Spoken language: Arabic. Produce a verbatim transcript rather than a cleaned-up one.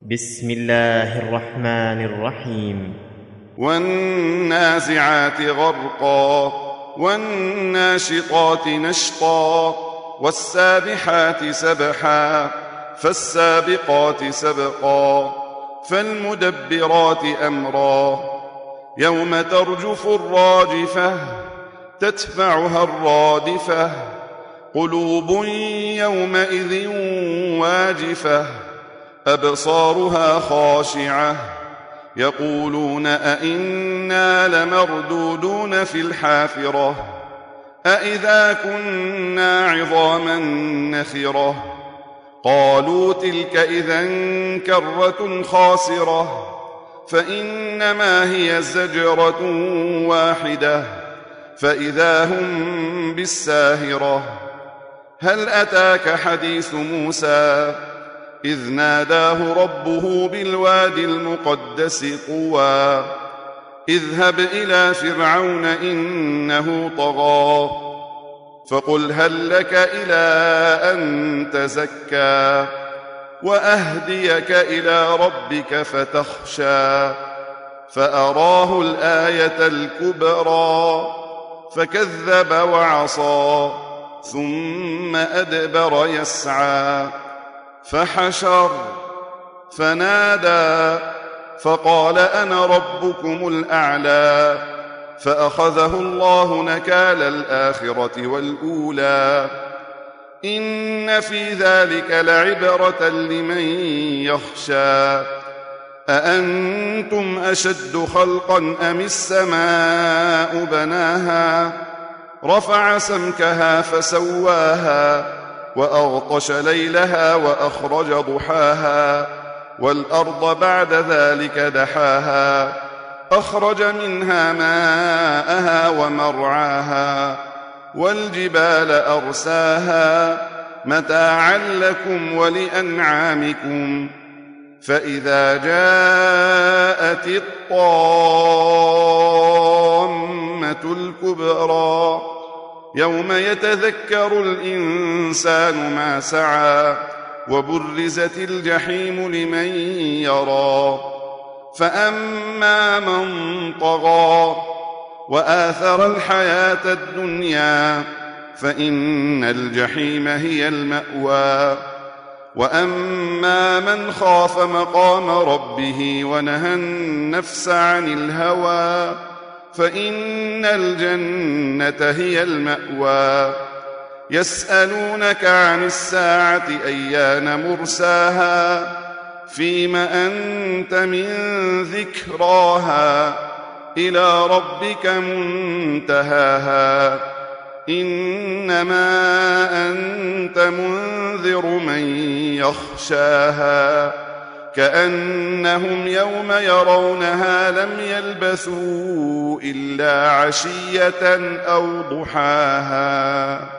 بسم الله الرحمن الرحيم. والنازعات غرقا والناشطات نشطا والسابحات سبحا فالسابقات سبقا فالمدبرات أمرا يوم ترجف الراجفة تتبعها الرادفة قلوب يومئذ واجفة أبصارها خاشعة يقولون أئنا لمردودون في الحافرة أئذا كنا عظاما نخرة قالوا تلك إذا كرة خاسرة فإنما هي زجرة واحدة فإذا هم بالساهرة هل أتاك حديث موسى إذ ناداه ربه بالوادي المقدس طوى اذهب إلى فرعون إنه طغى فقل هل لك إلى أن تزكى وأهديك إلى ربك فتخشى فأراه الآية الكبرى فكذب وعصى ثم أدبر يسعى فحشر فنادى فقال أنا ربكم الأعلى فأخذه الله نكال الآخرة والأولى إن في ذلك لعبرة لمن يخشى أأنتم أشد خلقا أم السماء بناها رفع سمكها فسواها وأغطش ليلها وأخرج ضحاها والأرض بعد ذلك دحاها أخرج منها ماءها ومرعاها والجبال أرساها متاعا لكم ولأنعامكم فإذا جاءت الطامة الكبرى يوم يتذكر الإنسان ما سعى وبرزت الجحيم لمن يرى فأما من طغى وآثر الحياة الدنيا فإن الجحيم هي المأوى وأما من خاف مقام ربه ونهى النفس عن الهوى فإن الجنة هي المأوى يسألونك عن الساعة أيان مرساها فيم أنت من ذكراها إلى ربك منتهاها إنما أنت منذر من يخشاها كأنهم يوم يرونها لم يلبثوا إلا عشية أو ضحاها.